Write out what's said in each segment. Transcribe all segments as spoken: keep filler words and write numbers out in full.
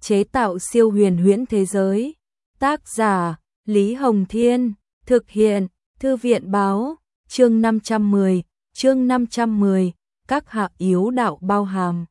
chế tạo siêu huyền huyễn thế giới. Tác giả Lý Hồng Thiên, thực hiện Thư viện Báo, chương năm trăm mười, chương năm trăm mười, các hạ yếu đạo bao hàm.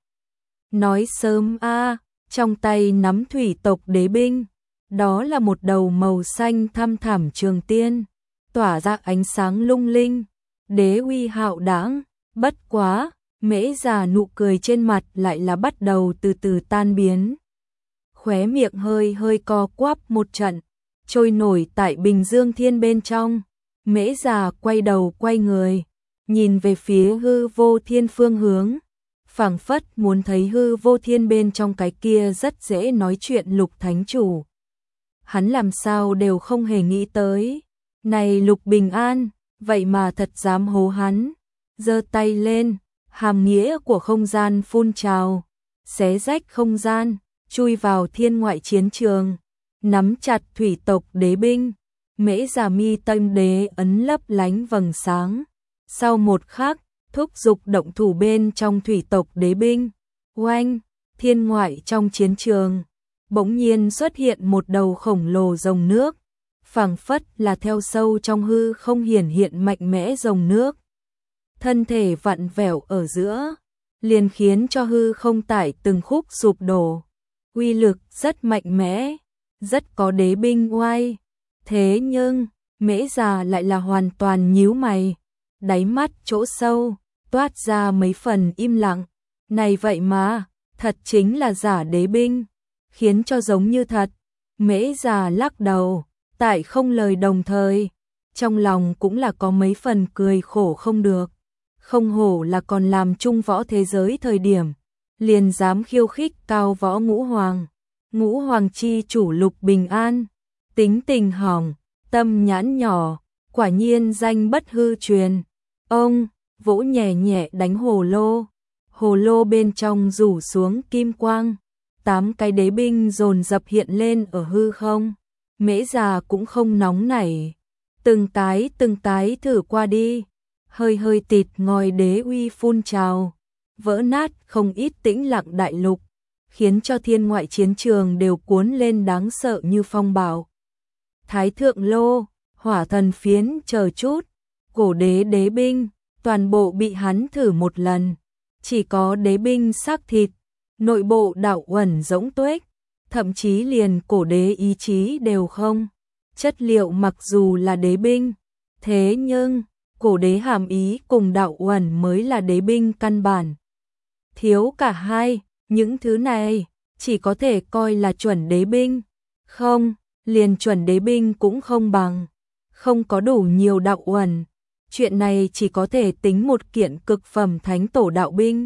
Nói sớm a, trong tay nắm thủy tộc đế binh, đó là một đầu màu xanh thăm thẳm trường tiên, tỏa ra ánh sáng lung linh, đế uy hạo đãng, bất quá, Mễ Già nụ cười trên mặt lại là bắt đầu từ từ tan biến. Khóe miệng hơi hơi co quắp một trận, trôi nổi tại Bình Dương Thiên bên trong. Mễ Già quay đầu quay người, nhìn về phía hư vô thiên phương hướng, phảng phất muốn thấy hư vô thiên bên trong cái kia rất dễ nói chuyện Lục Thánh Chủ. Hắn làm sao đều không hề nghĩ tới, này Lục Bình An, vậy mà thật dám hố hắn. Giơ tay lên, hàm nghĩa của không gian phun trào, xé rách không gian, chui vào thiên ngoại chiến trường, nắm chặt thủy tộc đế binh. Mễ Già mi tâm đế ấn lấp lánh vầng sáng. Sau một khắc, thúc giục động thủ bên trong thủy tộc đế binh. Oanh, thiên ngoại trong chiến trường, bỗng nhiên xuất hiện một đầu khổng lồ rồng nước, phảng phất là theo sâu trong hư không hiển hiện mạnh mẽ rồng nước. Thân thể vặn vẹo ở giữa, liền khiến cho hư không tải từng khúc sụp đổ. Uy lực rất mạnh mẽ, rất có đế binh oai. Thế nhưng, Mễ Già lại là hoàn toàn nhíu mày, đáy mắt chỗ sâu, toát ra mấy phần im lặng. Này vậy mà, thật chính là giả đế binh, khiến cho giống như thật. Mễ Già lắc đầu, tại không lời đồng thời, trong lòng cũng là có mấy phần cười khổ không được. Không hổ là còn làm trung võ thế giới thời điểm, liền dám khiêu khích cao võ ngũ hoàng. Ngũ hoàng chi chủ Lục Bình An, tính tình hỏng, tâm nhãn nhỏ, quả nhiên danh bất hư truyền. Ông vỗ nhẹ nhẹ đánh hồ lô, hồ lô bên trong rủ xuống kim quang, tám cái đế binh dồn dập hiện lên ở hư không. Mễ Già cũng không nóng nảy, từng cái từng cái thử qua đi, hơi hơi tịt ngòi đế uy phun trào, vỡ nát không ít tĩnh lặng đại lục, khiến cho thiên ngoại chiến trường đều cuốn lên đáng sợ như phong bạo. Thái thượng lô, hỏa thần phiến chờ chút, cổ đế đế binh, toàn bộ bị hắn thử một lần, chỉ có đế binh xác thịt, nội bộ đạo uẩn rỗng tuếch, thậm chí liền cổ đế ý chí đều không. Chất liệu mặc dù là đế binh, thế nhưng cổ đế hàm ý cùng đạo uẩn mới là đế binh căn bản. Thiếu cả hai, những thứ này chỉ có thể coi là chuẩn đế binh, không, liền chuẩn đế binh cũng không bằng, không có đủ nhiều đạo uẩn. Chuyện này chỉ có thể tính một kiện cực phẩm thánh tổ đạo binh.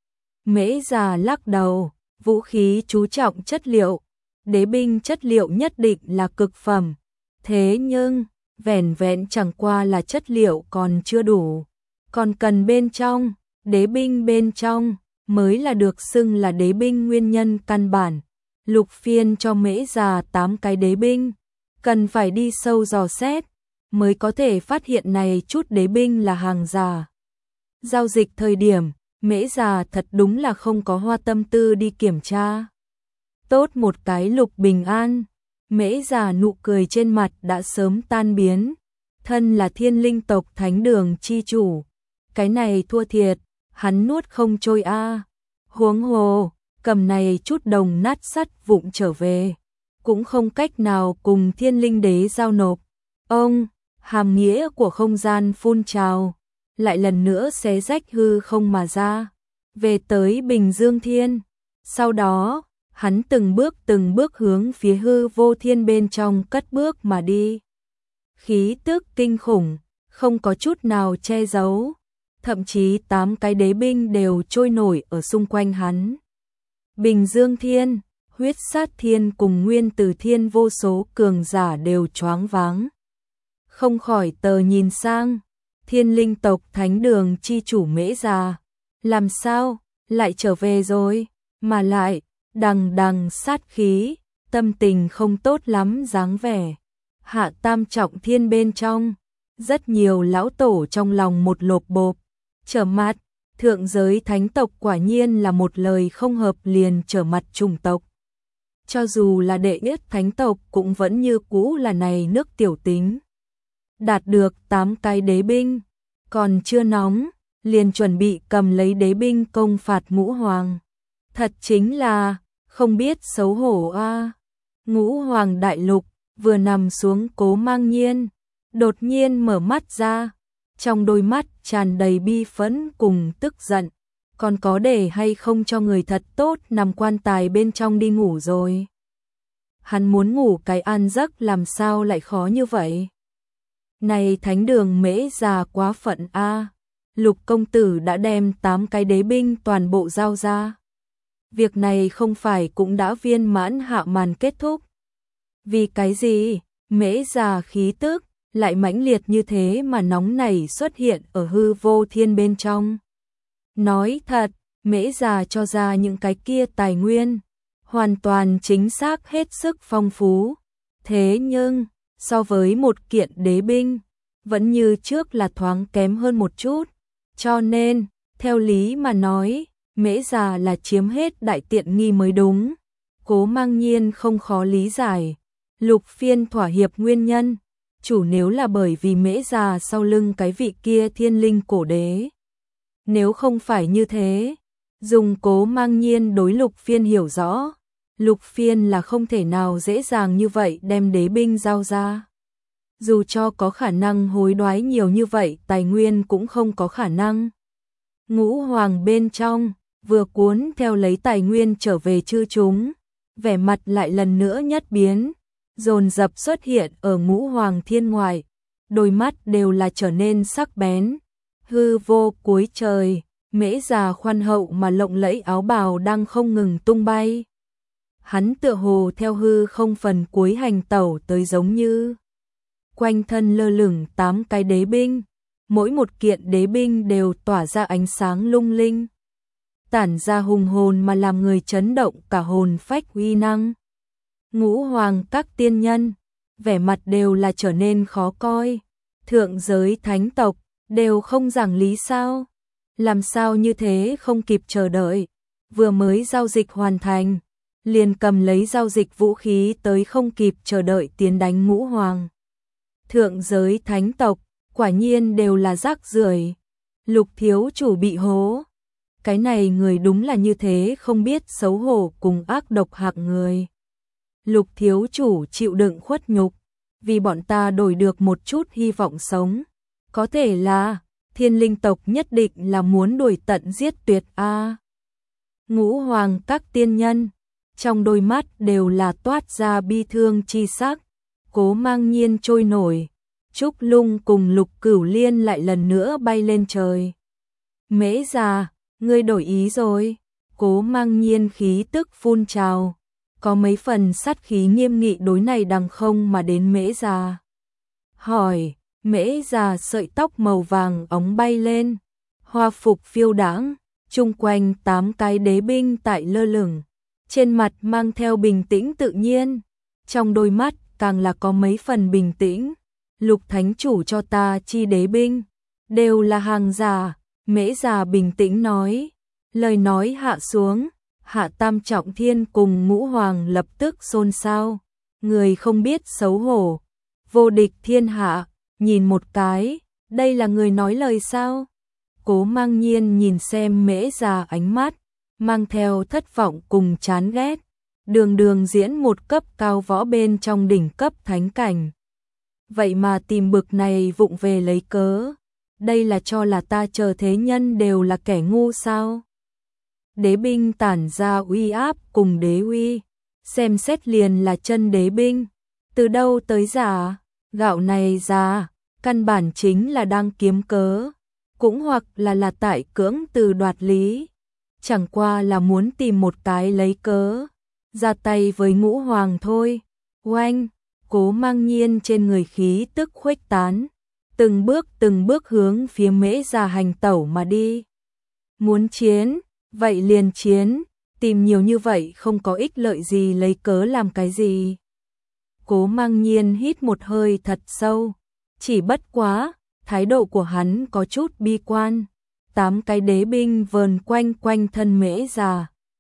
Mễ Già lắc đầu, vũ khí chú trọng chất liệu, đế binh chất liệu nhất định là cực phẩm, thế nhưng vẻn vẹn chẳng qua là chất liệu còn chưa đủ, còn cần bên trong, đế binh bên trong mới là được xưng là đế binh nguyên nhân căn bản. Lục Phiên cho Mễ Già tám cái đế binh, cần phải đi sâu dò xét mới có thể phát hiện này chút đế binh là hàng giả. Giao dịch thời điểm, Mễ Già thật đúng là không có hoa tâm tư đi kiểm tra. Tốt một cái Lục Bình An, Mễ Già nụ cười trên mặt đã sớm tan biến. Thân là thiên linh tộc thánh đường chi chủ, cái này thua thiệt, hắn nuốt không trôi a. Huống hồ, cầm này chút đồng nát sắt vụn trở về, cũng không cách nào cùng thiên linh đế giao nộp. Ông, hàm nghĩa của không gian phun trào, lại lần nữa xé rách hư không mà ra, về tới Bình Dương Thiên. Sau đó, hắn từng bước từng bước hướng phía hư vô thiên bên trong cất bước mà đi. Khí tức kinh khủng, không có chút nào che giấu, thậm chí tám cái đế binh đều trôi nổi ở xung quanh hắn. Bình Dương Thiên, Huyết Sát Thiên cùng Nguyên Tử Thiên vô số cường giả đều choáng váng. Không khỏi tờ nhìn sang, thiên linh tộc thánh đường chi chủ Mễ Già, làm sao, lại trở về rồi, mà lại, đằng đằng sát khí, tâm tình không tốt lắm dáng vẻ. Hạ tam trọng thiên bên trong, rất nhiều lão tổ trong lòng một lộp bộp, trở mặt, thượng giới thánh tộc quả nhiên là một lời không hợp liền trở mặt chủng tộc. cho dù là đệ nhất thánh tộc cũng vẫn như cũ là này nước tiểu tính. Đạt được tám cái đế binh, còn chưa nóng, liền chuẩn bị cầm lấy đế binh công phạt Ngũ Hoàng. Thật chính là không biết xấu hổ a. Ngũ Hoàng đại lục vừa nằm xuống Cố Mang Nhiên, đột nhiên mở mắt ra, trong đôi mắt tràn đầy bi phẫn cùng tức giận. Còn có để hay không cho người thật tốt nằm quan tài bên trong đi ngủ rồi. Hắn muốn ngủ cái an giấc làm sao lại khó như vậy. Này thánh đường Mễ già quá phận a. Lục công tử đã đem tám cái đế binh toàn bộ giao ra. Việc này không phải cũng đã viên mãn hạ màn kết thúc. Vì cái gì, Mễ già khí tức lại mãnh liệt như thế mà nóng nảy xuất hiện ở hư vô thiên bên trong. Nói thật, Mễ già cho ra những cái kia tài nguyên, hoàn toàn chính xác hết sức phong phú. Thế nhưng, so với một kiện đế binh, vẫn như trước là thoáng kém hơn một chút. Cho nên, theo lý mà nói, Mễ già là chiếm hết đại tiện nghi mới đúng. Cố Mang Nhiên không khó lý giải. Lục Phiên thỏa hiệp nguyên nhân, chủ nếu là bởi vì Mễ già sau lưng cái vị kia thiên linh cổ đế. Nếu không phải như thế, dùng Cố Mang Nhiên đối Lục Phiên hiểu rõ, Lục Phiên là không thể nào dễ dàng như vậy đem đế binh giao ra. Dù cho có khả năng hối đoái nhiều như vậy, tài nguyên cũng không có khả năng. Ngũ Hoàng bên trong, vừa cuốn theo lấy tài nguyên trở về chư chúng, vẻ mặt lại lần nữa nhất biến, dồn dập xuất hiện ở Ngũ Hoàng thiên ngoại, đôi mắt đều là trở nên sắc bén. Hư vô cuối trời, Mễ già khoan hậu mà lộng lẫy áo bào đang không ngừng tung bay. Hắn tựa hồ theo hư không phần cuối hành tẩu tới giống như. Quanh thân lơ lửng tám cái đế binh, mỗi một kiện đế binh đều tỏa ra ánh sáng lung linh, tản ra hùng hồn mà làm người chấn động cả hồn phách uy năng. Ngũ Hoàng các tiên nhân, vẻ mặt đều là trở nên khó coi. Thượng giới thánh tộc đều không giảng lý sao? Làm sao như thế không kịp chờ đợi, vừa mới giao dịch hoàn thành, liền cầm lấy giao dịch vũ khí tới không kịp chờ đợi tiến đánh Ngũ Hoàng. Thượng giới thánh tộc, quả nhiên đều là rác rưởi. Lục thiếu chủ bị hố. Cái này người đúng là như thế không biết xấu hổ cùng ác độc hạng người. Lục thiếu chủ chịu đựng khuất nhục, vì bọn ta đổi được một chút hy vọng sống. Có thể là, thiên linh tộc nhất định là muốn đuổi tận giết tuyệt a. Ngũ Hoàng các tiên nhân, trong đôi mắt đều là toát ra bi thương chi sắc. Cố Mang Nhiên trôi nổi, Trúc Lung cùng Lục Cửu Liên lại lần nữa bay lên trời. Mễ già, ngươi đổi ý rồi. Cố Mang Nhiên khí tức phun trào, có mấy phần sát khí nghiêm nghị đối này đằng không mà đến Mễ già. Hỏi, Mễ già sợi tóc màu vàng óng bay lên, hoa phục phiêu đãng, chung quanh tám cái đế binh tại lơ lửng, trên mặt mang theo bình tĩnh tự nhiên, trong đôi mắt càng là có mấy phần bình tĩnh. Lục thánh chủ cho ta chi đế binh, đều là hàng giả. Mễ già bình tĩnh nói, lời nói hạ xuống, Hạ Tam Trọng Thiên cùng Ngũ Hoàng lập tức xôn xao, người không biết xấu hổ, vô địch thiên hạ, nhìn một cái, đây là người nói lời sao? Cố Mang Nhiên nhìn xem Mễ già ánh mắt, mang theo thất vọng cùng chán ghét, đường đường diễn một cấp cao võ bên trong đỉnh cấp thánh cảnh. Vậy mà tìm bực này vụng về lấy cớ, đây là cho là ta chờ thế nhân đều là kẻ ngu sao? Đế binh tản ra uy áp cùng đế uy, xem xét liền là chân đế binh, từ đâu tới giả, gạo này giả, căn bản chính là đang kiếm cớ, cũng hoặc là là tại cưỡng từ đoạt lý, chẳng qua là muốn tìm một cái lấy cớ, ra tay với Ngũ Hoàng thôi. Oanh, Cố Mang Nhiên trên người khí tức khuếch tán, từng bước từng bước hướng phía Mễ già hành tẩu mà đi. Muốn chiến, vậy liền chiến, tìm nhiều như vậy không có ích lợi gì lấy cớ làm cái gì. Cố Mang Nhiên hít một hơi thật sâu, chỉ bất quá, thái độ của hắn có chút bi quan. Tám cái đế binh vờn quanh quanh thân Mễ già,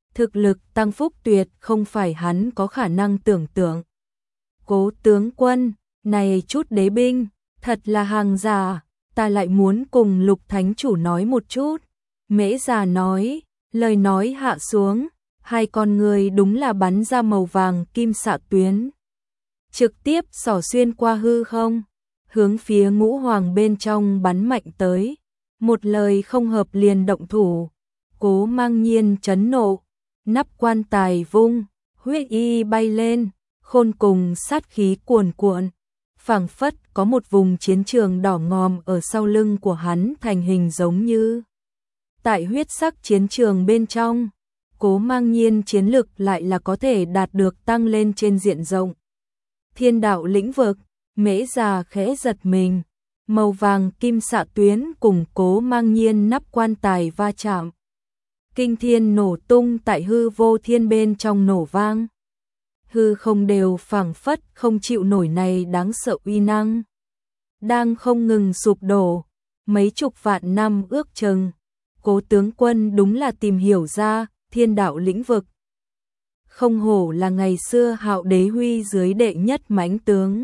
thực lực tăng phúc tuyệt không phải hắn có khả năng tưởng tượng. Cố tướng quân, này chút đế binh, thật là hàng giả, ta lại muốn cùng Lục Thánh Chủ nói một chút. Mễ Già nói, lời nói hạ xuống, hai con người đúng là bắn ra màu vàng kim xạ tuyến. Trực tiếp xỏ xuyên qua hư không, hướng phía Ngũ Hoàng bên trong bắn mạnh tới. Một lời không hợp liền động thủ. Cố Mang Nhiên chấn nộ, nắp quan tài vung, huyết y bay lên, khôn cùng sát khí cuồn cuộn. Phảng phất có một vùng chiến trường đỏ ngòm ở sau lưng của hắn thành hình giống như. Tại huyết sắc chiến trường bên trong, Cố Mang Nhiên chiến lực lại là có thể đạt được tăng lên trên diện rộng. Thiên đạo lĩnh vực, Mễ Già khẽ giật mình, màu vàng kim xạ tuyến cùng Cố Mang Nhiên nắp quan tài va chạm. Kinh thiên nổ tung tại hư vô thiên bên trong nổ vang. Hư không đều phảng phất không chịu nổi này đáng sợ uy năng. Đang không ngừng sụp đổ, mấy chục vạn năm ước chừng. Cố tướng quân đúng là tìm hiểu ra thiên đạo lĩnh vực. Không hổ là ngày xưa Hạo Đế Huy dưới đệ nhất mãnh tướng.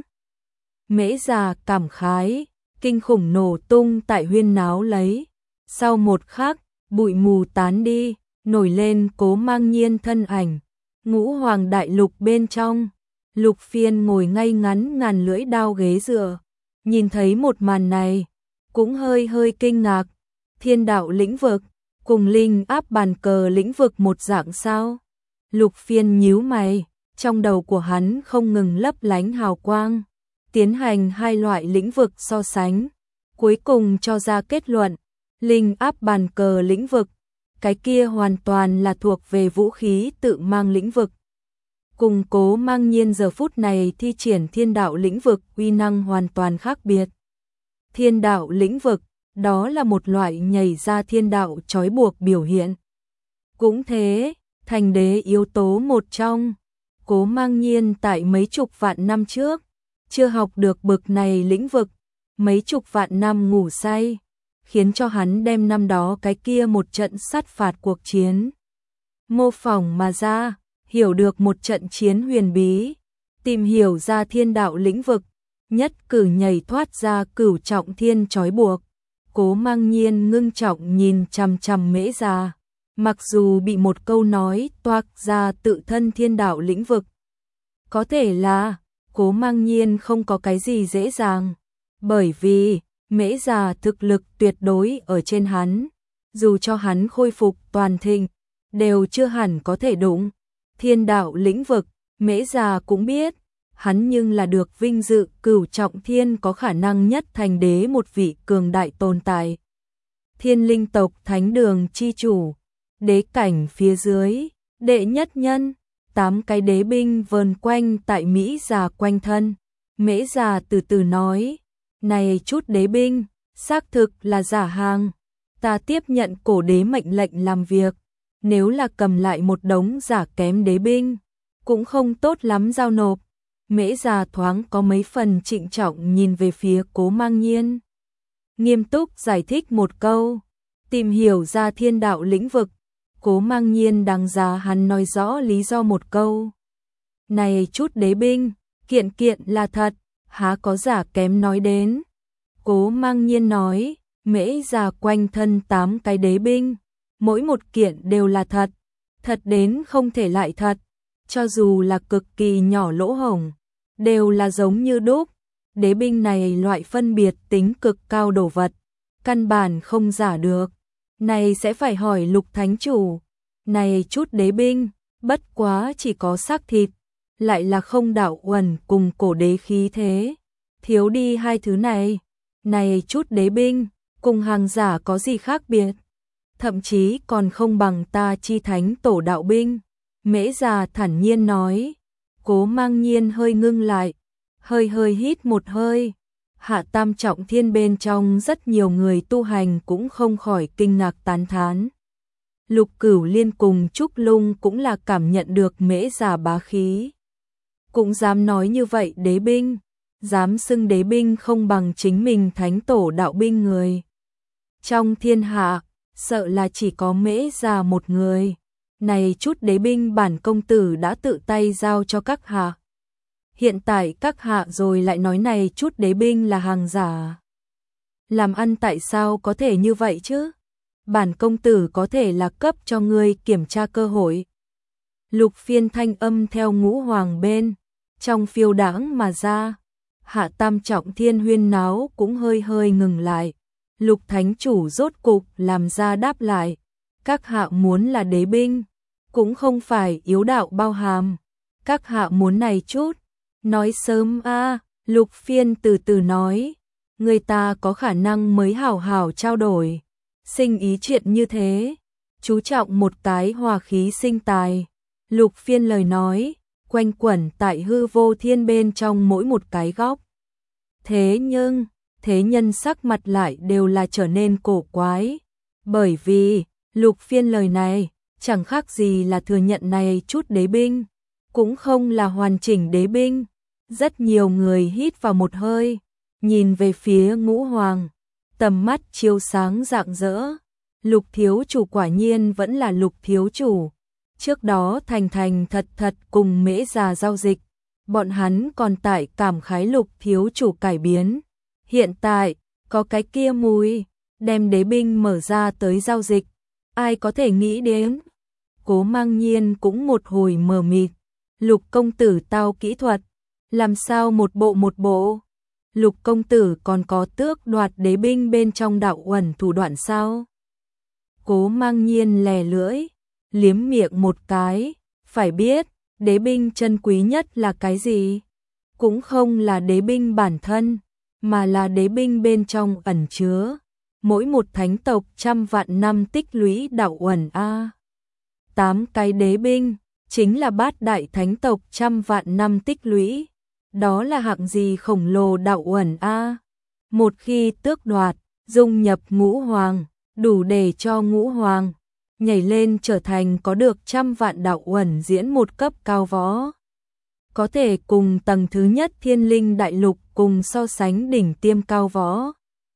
Mễ Già cảm khái, kinh khủng nổ tung tại huyên náo lấy. Sau một khắc, bụi mù tán đi, nổi lên Cố Mang Nhiên thân ảnh. Ngũ Hoàng đại lục bên trong, Lục Phiên ngồi ngay ngắn ngàn lưỡi đao ghế dựa, nhìn thấy một màn này, cũng hơi hơi kinh ngạc. Thiên đạo lĩnh vực, cùng linh áp bàn cờ lĩnh vực một dạng sao? Lục Phiên nhíu mày, trong đầu của hắn không ngừng lấp lánh hào quang, tiến hành hai loại lĩnh vực so sánh, cuối cùng cho ra kết luận, linh áp bàn cờ lĩnh vực, cái kia hoàn toàn là thuộc về vũ khí tự mang lĩnh vực. Cùng Cố Mang Nhiên giờ phút này thi triển thiên đạo lĩnh vực uy năng hoàn toàn khác biệt. Thiên đạo lĩnh vực, đó là một loại nhảy ra thiên đạo trói buộc biểu hiện. Cũng thế, thành đế yếu tố một trong, Cố Mang Nhiên tại mấy chục vạn năm trước, chưa học được bực này lĩnh vực, mấy chục vạn năm ngủ say, khiến cho hắn đem năm đó cái kia một trận sát phạt cuộc chiến. Mô phỏng mà ra, hiểu được một trận chiến huyền bí, tìm hiểu ra thiên đạo lĩnh vực, nhất cử nhảy thoát ra cửu trọng thiên trói buộc. Cố Mang Nhiên ngưng trọng nhìn chằm chằm Mễ Già, mặc dù bị một câu nói toạc ra tự thân thiên đạo lĩnh vực. Có thể là, Cố Mang Nhiên không có cái gì dễ dàng, bởi vì Mễ Già thực lực tuyệt đối ở trên hắn, dù cho hắn khôi phục toàn thịnh, đều chưa hẳn có thể đụng. Thiên đạo lĩnh vực, Mễ Già cũng biết, hắn nhưng là được vinh dự cửu trọng thiên có khả năng nhất thành đế một vị cường đại tồn tại. Thiên linh tộc thánh đường chi chủ, đế cảnh phía dưới, đệ nhất nhân, tám cái đế binh vờn quanh tại Mễ Già quanh thân. Mễ Già từ từ nói, này chút đế binh, xác thực là giả hàng, ta tiếp nhận cổ đế mệnh lệnh làm việc, nếu là cầm lại một đống giả kém đế binh, cũng không tốt lắm giao nộp. Mễ Già thoáng có mấy phần trịnh trọng nhìn về phía Cố Mang Nhiên, nghiêm túc giải thích một câu, tìm hiểu ra thiên đạo lĩnh vực. Cố Mang Nhiên đáng giá hắn nói rõ lý do một câu. Này chút đế binh, kiện kiện là thật, há có giả kém nói đến. Cố Mang Nhiên nói, Mễ Già quanh thân tám cái đế binh, mỗi một kiện đều là thật, thật đến không thể lại thật, cho dù là cực kỳ nhỏ lỗ hổng, đều là giống như đúc. Đế binh này loại phân biệt tính cực cao đồ vật, căn bản không giả được. Này sẽ phải hỏi Lục Thánh Chủ, này chút đế binh, bất quá chỉ có xác thịt, lại là không đạo uẩn cùng cổ đế khí thế, thiếu đi hai thứ này, này chút đế binh, cùng hàng giả có gì khác biệt, thậm chí còn không bằng ta chi thánh tổ đạo binh. Mễ Già thản nhiên nói. Cố Mang Nhiên hơi ngưng lại, hơi hơi hít một hơi. Hạ tam trọng thiên bên trong rất nhiều người tu hành cũng không khỏi kinh ngạc tán thán. Lục Cửu Liên cùng Trúc Lung cũng là cảm nhận được Mễ Già bá khí. Cũng dám nói như vậy đế binh, dám xưng đế binh không bằng chính mình thánh tổ đạo binh người. Trong thiên hạ, sợ là chỉ có Mễ Già một người. Này chút đế binh bản công tử đã tự tay giao cho các hạ. Hiện tại các hạ rồi lại nói này chút đế binh là hàng giả. Làm ăn tại sao có thể như vậy chứ? Bản công tử có thể là cấp cho ngươi kiểm tra cơ hội. Lục Phiên thanh âm theo ngũ hoàng bên, trong phiêu đãng mà ra. Hạ tam trọng thiên huyên náo cũng hơi hơi ngừng lại. Lục thánh chủ rốt cục làm ra đáp lại. Các hạ muốn là đế binh, cũng không phải yếu đạo bao hàm. Các hạ muốn này chút. Nói sớm a, Lục Phiên từ từ nói. Người ta có khả năng mới hảo hảo trao đổi. Sinh ý chuyện như thế, chú trọng một cái hòa khí sinh tài. Lục Phiên lời nói, quanh quẩn tại hư vô thiên bên trong mỗi một cái góc. Thế nhưng, thế nhân sắc mặt lại đều là trở nên cổ quái. Bởi vì, Lục Phiên lời này, chẳng khác gì là thừa nhận này chút đế binh, cũng không là hoàn chỉnh đế binh. Rất nhiều người hít vào một hơi, nhìn về phía ngũ hoàng, tầm mắt chiếu sáng rạng rỡ. Lục thiếu chủ quả nhiên vẫn là Lục thiếu chủ. Trước đó thành thành thật thật cùng Mễ già giao dịch, bọn hắn còn tại cảm khái Lục thiếu chủ cải biến. Hiện tại, có cái kia mùi, đem đế binh mở ra tới giao dịch, ai có thể nghĩ đến. Cố Mang Nhiên cũng một hồi mờ mịt. Lục công tử tao kỹ thuật, làm sao một bộ một bộ? Lục công tử còn có tước đoạt đế binh bên trong đạo uẩn thủ đoạn sao? Cố Mang Nhiên lè lưỡi, liếm miệng một cái, phải biết, đế binh chân quý nhất là cái gì? Cũng không là đế binh bản thân, mà là đế binh bên trong ẩn chứa. Mỗi một thánh tộc trăm vạn năm tích lũy đạo uẩn a. Tám cái đế binh, chính là bát đại thánh tộc trăm vạn năm tích lũy. Đó là hạng gì khổng lồ đạo uẩn a. Một khi tước đoạt, dung nhập ngũ hoàng, đủ để cho ngũ hoàng nhảy lên trở thành có được trăm vạn đạo uẩn diễn một cấp cao võ. Có thể cùng tầng thứ nhất thiên linh đại lục cùng so sánh đỉnh tiêm cao võ.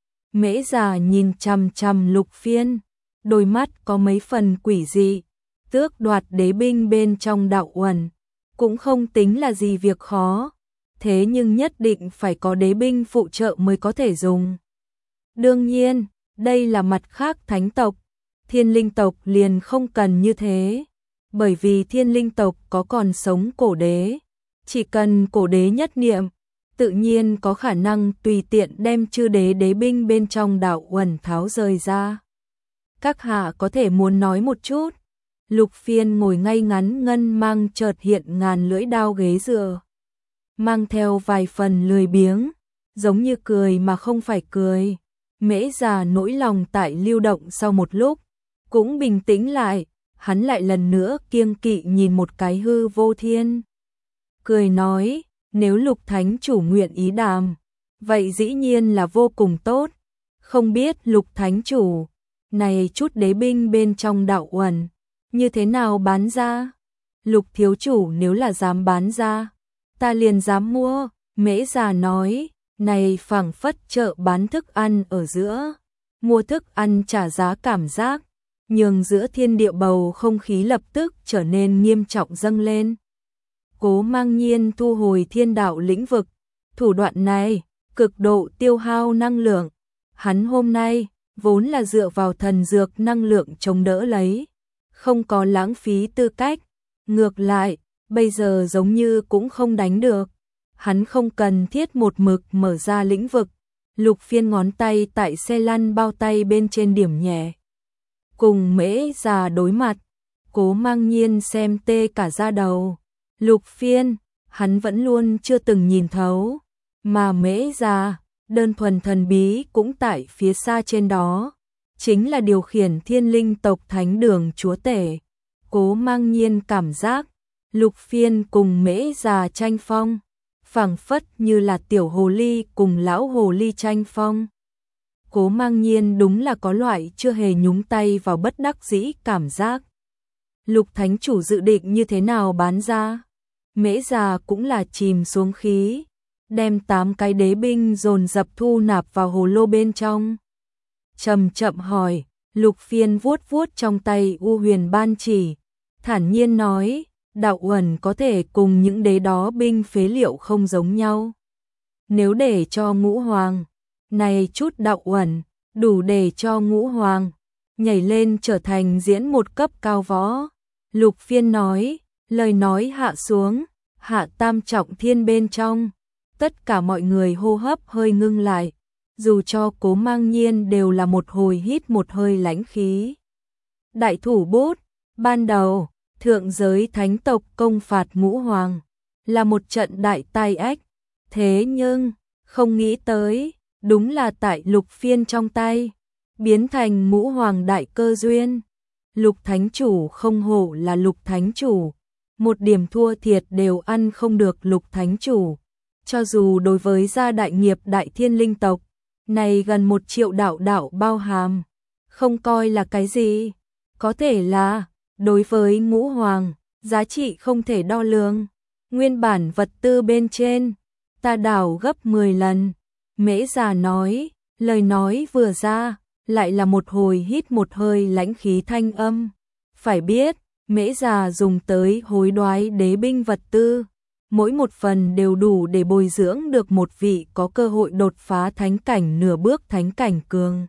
Mễ già nhìn chằm chằm Lục Phiên, đôi mắt có mấy phần quỷ dị. Tước đoạt đế binh bên trong đạo uẩn, cũng không tính là gì việc khó. Thế nhưng nhất định phải có đế binh phụ trợ mới có thể dùng. Đương nhiên, đây là mặt khác thánh tộc. Thiên linh tộc liền không cần như thế. Bởi vì thiên linh tộc có còn sống cổ đế. Chỉ cần cổ đế nhất niệm, tự nhiên có khả năng tùy tiện đem chư đế đế binh bên trong đạo uẩn tháo rời ra. Các hạ có thể muốn nói một chút. Lục Phiên ngồi ngay ngắn ngân mang chợt hiện ngàn lưỡi đao ghế dựa. Mang theo vài phần lười biếng, giống như cười mà không phải cười. Mễ già nỗi lòng tại lưu động sau một lúc, cũng bình tĩnh lại, hắn lại lần nữa kiêng kỵ nhìn một cái hư vô thiên. Cười nói, nếu Lục thánh chủ nguyện ý đàm, vậy dĩ nhiên là vô cùng tốt. Không biết Lục thánh chủ, này chút đế binh bên trong đạo uẩn, như thế nào bán ra? Lục thiếu chủ nếu là dám bán ra, ta liền dám mua. Mễ già nói, này phảng phất chợ bán thức ăn ở giữa, mua thức ăn trả giá cảm giác, nhường giữa thiên địa bầu không khí lập tức trở nên nghiêm trọng dâng lên. Cố Mang Nhiên thu hồi thiên đạo lĩnh vực, thủ đoạn này, cực độ tiêu hao năng lượng. Hắn hôm nay, vốn là dựa vào thần dược năng lượng chống đỡ lấy, không có lãng phí tư cách. Ngược lại, bây giờ giống như cũng không đánh được. Hắn không cần thiết một mực mở ra lĩnh vực. Lục Phiên ngón tay tại xe lăn bao tay bên trên điểm nhẹ. Cùng Mễ già đối mặt, Cố Mang Nhiên xem tê cả da đầu. Lục Phiên, hắn vẫn luôn chưa từng nhìn thấu. Mà Mễ già, đơn thuần thần bí cũng tại phía xa trên đó. Chính là điều khiển thiên linh tộc thánh đường chúa tể. Cố Mang Nhiên cảm giác, Lục Phiên cùng Mễ già tranh phong, phảng phất như là tiểu hồ ly cùng lão hồ ly tranh phong. Cố Mang Nhiên đúng là có loại chưa hề nhúng tay vào bất đắc dĩ cảm giác. Lục thánh chủ dự định như thế nào bán ra? Mễ già cũng là chìm xuống khí, đem tám cái đế binh dồn dập thu nạp vào hồ lô bên trong. Chậm chậm hỏi, Lục Phiên vuốt vuốt trong tay U Huyền Ban Chỉ, thản nhiên nói, đạo uẩn có thể cùng những đế đó binh phế liệu không giống nhau. Nếu để cho ngũ hoàng, này chút đạo uẩn, đủ để cho ngũ hoàng nhảy lên trở thành diễn một cấp cao võ. Lục Phiên nói, lời nói hạ xuống, hạ tam trọng thiên bên trong. Tất cả mọi người hô hấp hơi ngưng lại, dù cho Cố Mang Nhiên đều là một hồi hít một hơi lãnh khí. Đại thủ bút, ban đầu, thượng giới thánh tộc công phạt ngũ hoàng, là một trận đại tai ách. Thế nhưng, không nghĩ tới, đúng là tại Lục Phiên trong tay, biến thành ngũ hoàng đại cơ duyên. Lục Thánh Chủ không hổ là Lục Thánh Chủ, một điểm thua thiệt đều ăn không được Lục Thánh Chủ. Cho dù đối với gia đại nghiệp đại thiên linh tộc, này gần một triệu đạo đạo bao hàm, không coi là cái gì, có thể là, đối với ngũ hoàng, giá trị không thể đo lường. Nguyên bản vật tư bên trên, ta đảo gấp mười lần, Mễ Già nói, lời nói vừa ra, lại là một hồi hít một hơi lãnh khí thanh âm. Phải biết, Mễ Già dùng tới hối đoái đế binh vật tư, mỗi một phần đều đủ để bồi dưỡng được một vị có cơ hội đột phá thánh cảnh nửa bước thánh cảnh cường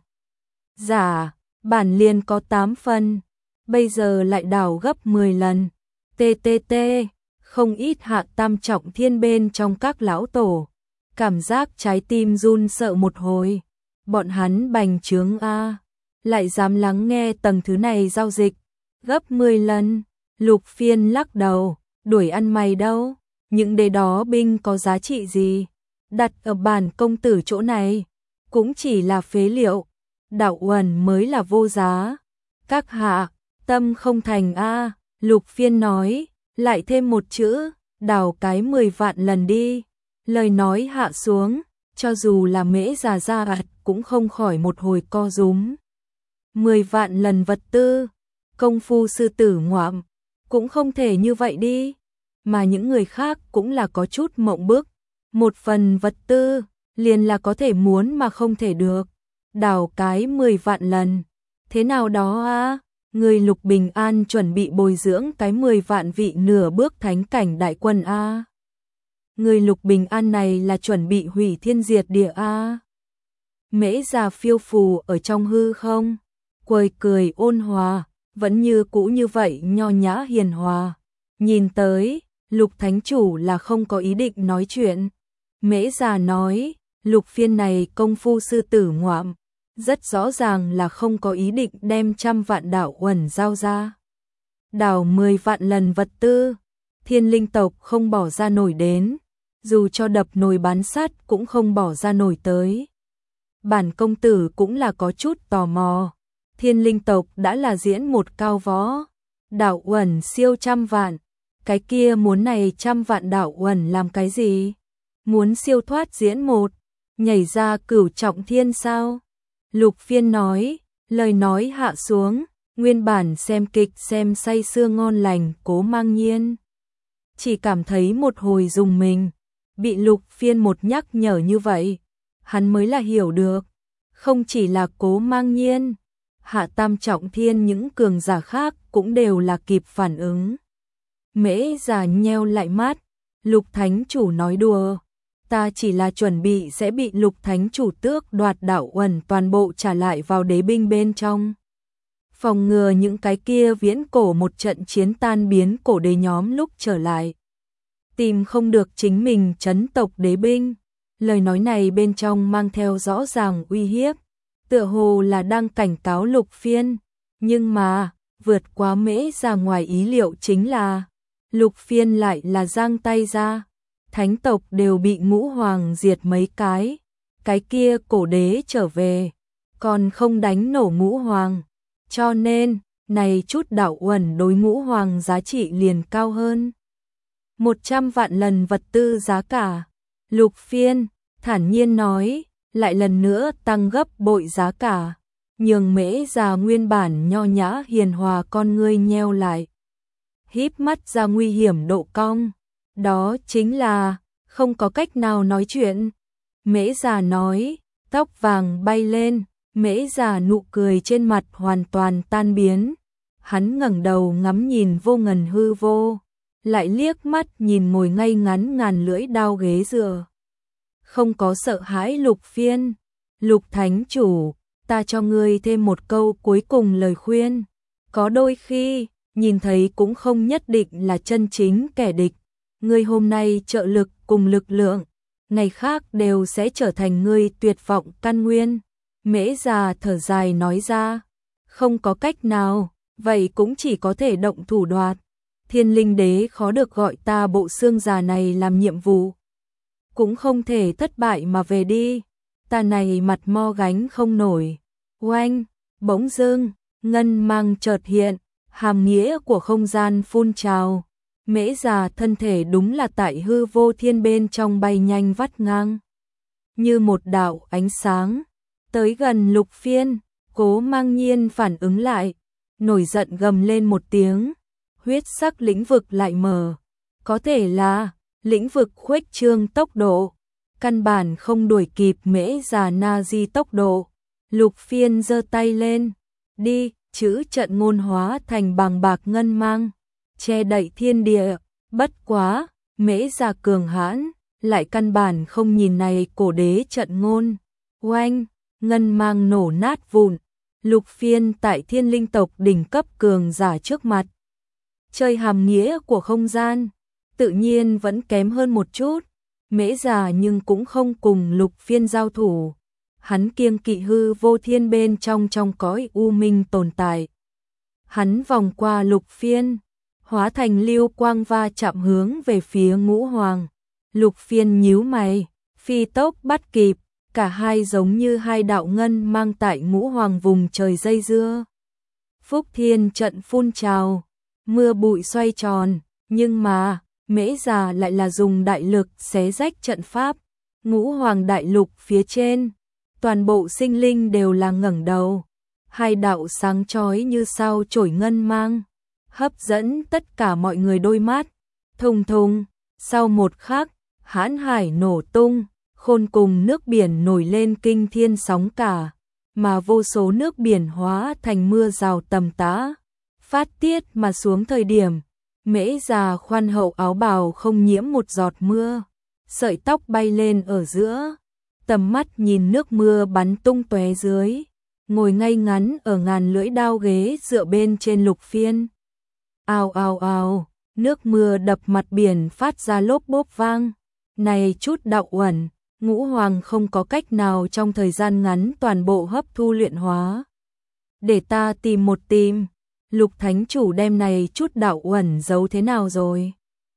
giả, bản liền có tám phần, bây giờ lại đảo gấp mười lần. tê tê tê, không ít hạ tam trọng thiên bên trong các lão tổ, cảm giác trái tim run sợ một hồi. Bọn hắn bành trướng a, lại dám lắng nghe tầng thứ này giao dịch gấp mười lần. Lục Phiên lắc đầu, đuổi ăn mày đâu, những đế đó binh có giá trị gì, đặt ở bản công tử chỗ này cũng chỉ là phế liệu, đạo uẩn mới là vô giá. Các hạ, tâm không thành a. Lục Phiên nói, lại thêm một chữ, đào cái mười vạn lần đi. Lời nói hạ xuống, cho dù là Mễ Già ra ạt cũng không khỏi một hồi co rúm. Mười vạn lần vật tư, công phu sư tử ngoạm, cũng không thể như vậy đi. Mà những người khác cũng là có chút mộng bức, một phần vật tư, liền là có thể muốn mà không thể được. Đào cái mười vạn lần, thế nào đó a? Người Lục Bình An chuẩn bị bồi dưỡng cái mười vạn vị nửa bước thánh cảnh đại quân a. Người Lục Bình An này là chuẩn bị hủy thiên diệt địa a. Mễ Già phiêu phù ở trong hư không, quầy cười ôn hòa, vẫn như cũ như vậy nho nhã hiền hòa. Nhìn tới, Lục Thánh Chủ là không có ý định nói chuyện. Mễ Già nói, Lục Phiên này công phu sư tử ngoạm, rất rõ ràng là không có ý định đem trăm vạn đạo uẩn giao ra. Đào mười vạn lần vật tư, thiên linh tộc không bỏ ra nổi đến, dù cho đập nồi bán sắt cũng không bỏ ra nổi tới. Bản công tử cũng là có chút tò mò, thiên linh tộc đã là diễn một cao võ, đạo uẩn siêu trăm vạn, cái kia muốn này trăm vạn đạo uẩn làm cái gì? Muốn siêu thoát diễn một, nhảy ra cửu trọng thiên sao? Lục Phiên nói, lời nói hạ xuống, nguyên bản xem kịch xem say sưa ngon lành Cố Mang Nhiên chỉ cảm thấy một hồi rùng mình, bị Lục Phiên một nhắc nhở như vậy, hắn mới là hiểu được, không chỉ là Cố Mang Nhiên, hạ tam trọng thiên những cường giả khác cũng đều là kịp phản ứng. Mễ Già nheo lại mắt, Lục Thánh Chủ nói đùa, ta chỉ là chuẩn bị sẽ bị Lục Thánh Chủ tước đoạt đạo uẩn toàn bộ trả lại vào đế binh bên trong, phòng ngừa những cái kia viễn cổ một trận chiến tan biến cổ đế nhóm lúc trở lại tìm không được chính mình trấn tộc đế binh. Lời nói này bên trong mang theo rõ ràng uy hiếp, tựa hồ là đang cảnh cáo Lục Phiên, nhưng mà vượt quá Mễ Già ngoài ý liệu chính là Lục Phiên lại là giang tay ra, thánh tộc đều bị ngũ hoàng diệt mấy cái, cái kia cổ đế trở về, còn không đánh nổ ngũ hoàng, cho nên, này chút đạo uẩn đối ngũ hoàng giá trị liền cao hơn. Một trăm vạn lần vật tư giá cả, Lục Phiên, thản nhiên nói, lại lần nữa tăng gấp bội giá cả, nhường Mễ Già nguyên bản nho nhã hiền hòa con ngươi nheo lại, híp mắt ra nguy hiểm độ cong, đó chính là không có cách nào nói chuyện. Mễ Già nói, tóc vàng bay lên, Mễ Già nụ cười trên mặt hoàn toàn tan biến, Hắn ngẩng đầu ngắm nhìn vô ngần hư vô, lại liếc mắt nhìn ngồi ngay ngắn ngàn lưỡi đao ghế dựa. Không có sợ hãi Lục Phiên. Lục thánh chủ, ta cho ngươi thêm một câu cuối cùng lời khuyên. Có đôi khi, nhìn thấy cũng không nhất định là chân chính kẻ địch. Ngươi hôm nay trợ lực cùng lực lượng, ngày khác đều sẽ trở thành ngươi tuyệt vọng căn nguyên. Mễ già thở dài nói ra, không có cách nào, vậy cũng chỉ có thể động thủ đoạt. Thiên linh đế khó được gọi ta bộ xương già này làm nhiệm vụ. Cũng không thể thất bại mà về đi. Ta này mặt mo gánh không nổi. Oanh, bỗng dưng, ngân mang chợt hiện, hàm nghĩa của không gian phun trào. Mễ già thân thể đúng là tại hư vô thiên bên trong bay nhanh vắt ngang. Như một đạo ánh sáng, tới gần Lục Phiên, Cố Mang Nhiên phản ứng lại, nổi giận gầm lên một tiếng, huyết sắc lĩnh vực lại mở. Có thể là lĩnh vực khuếch trương tốc độ, căn bản không đuổi kịp Mễ già na di tốc độ. Lục Phiên giơ tay lên, đi, chữ trận ngôn hóa thành bàng bạc ngân mang, che đậy thiên địa. Bất quá, Mễ già cường hãn, lại căn bản không nhìn này cổ đế trận ngôn. Oanh, ngân mang nổ nát vụn. Lục Phiên tại thiên linh tộc đỉnh cấp cường giả trước mặt, chơi hàm nghĩa của không gian, tự nhiên vẫn kém hơn một chút. Mễ già nhưng cũng không cùng Lục Phiên giao thủ. Hắn kiêng kỵ hư vô thiên bên trong trong cõi u minh tồn tại. Hắn vòng qua Lục Phiên, hóa thành lưu quang va chạm hướng về phía Ngũ Hoàng. Lục Phiên nhíu mày, phi tốc bắt kịp, cả hai giống như hai đạo ngân mang tại Ngũ Hoàng vùng trời dây dưa. Phúc thiên trận phun trào, mưa bụi xoay tròn, nhưng mà Mễ già lại là dùng đại lực xé rách trận pháp. Ngũ Hoàng đại lục phía trên, toàn bộ sinh linh đều là ngẩng đầu. Hai đạo sáng chói như sao chổi ngân mang, hấp dẫn tất cả mọi người đôi mắt. Thùng thùng, sau một khắc, hãn hải nổ tung, khôn cùng nước biển nổi lên kinh thiên sóng cả, mà vô số nước biển hóa thành mưa rào tầm tã, phát tiết mà xuống. Thời điểm Mễ già khoan hậu áo bào không nhiễm một giọt mưa, sợi tóc bay lên ở giữa, tầm mắt nhìn nước mưa bắn tung tóe dưới, ngồi ngay ngắn ở ngàn lưỡi đao ghế dựa bên trên Lục Phiên. Ào ào ào, nước mưa đập mặt biển phát ra lốp bốp vang. Này chút đạo uẩn, Ngũ Hoàng không có cách nào trong thời gian ngắn toàn bộ hấp thu luyện hóa. Để ta tìm một tìm, Lục thánh chủ đem này chút đạo uẩn giấu thế nào rồi?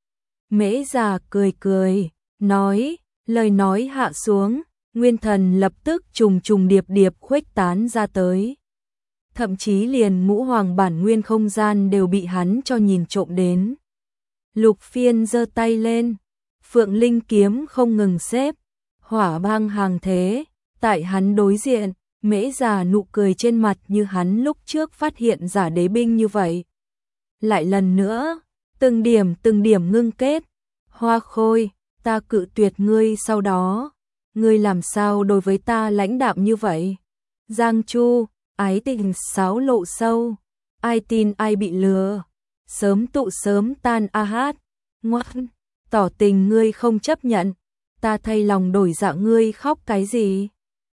Mễ già cười cười, nói, lời nói hạ xuống, nguyên thần lập tức trùng trùng điệp điệp khuếch tán ra tới. Thậm chí liền Ngũ Hoàng bản nguyên không gian đều bị hắn cho nhìn trộm đến. Lục Phiên giơ tay lên, Phượng Linh kiếm không ngừng xếp, hỏa băng hàng thế, tại hắn đối diện, Mễ già nụ cười trên mặt như hắn lúc trước phát hiện giả đế binh như vậy. Lại lần nữa, từng điểm từng điểm ngưng kết. Hoa Khôi, ta cự tuyệt ngươi sau đó, ngươi làm sao đối với ta lãnh đạm như vậy? Giang Chu, ái tình sáo lộ sâu, ai tin ai bị lừa, sớm tụ sớm tan a hát, ngoan, tỏ tình ngươi không chấp nhận, ta thay lòng đổi dạ ngươi khóc cái gì?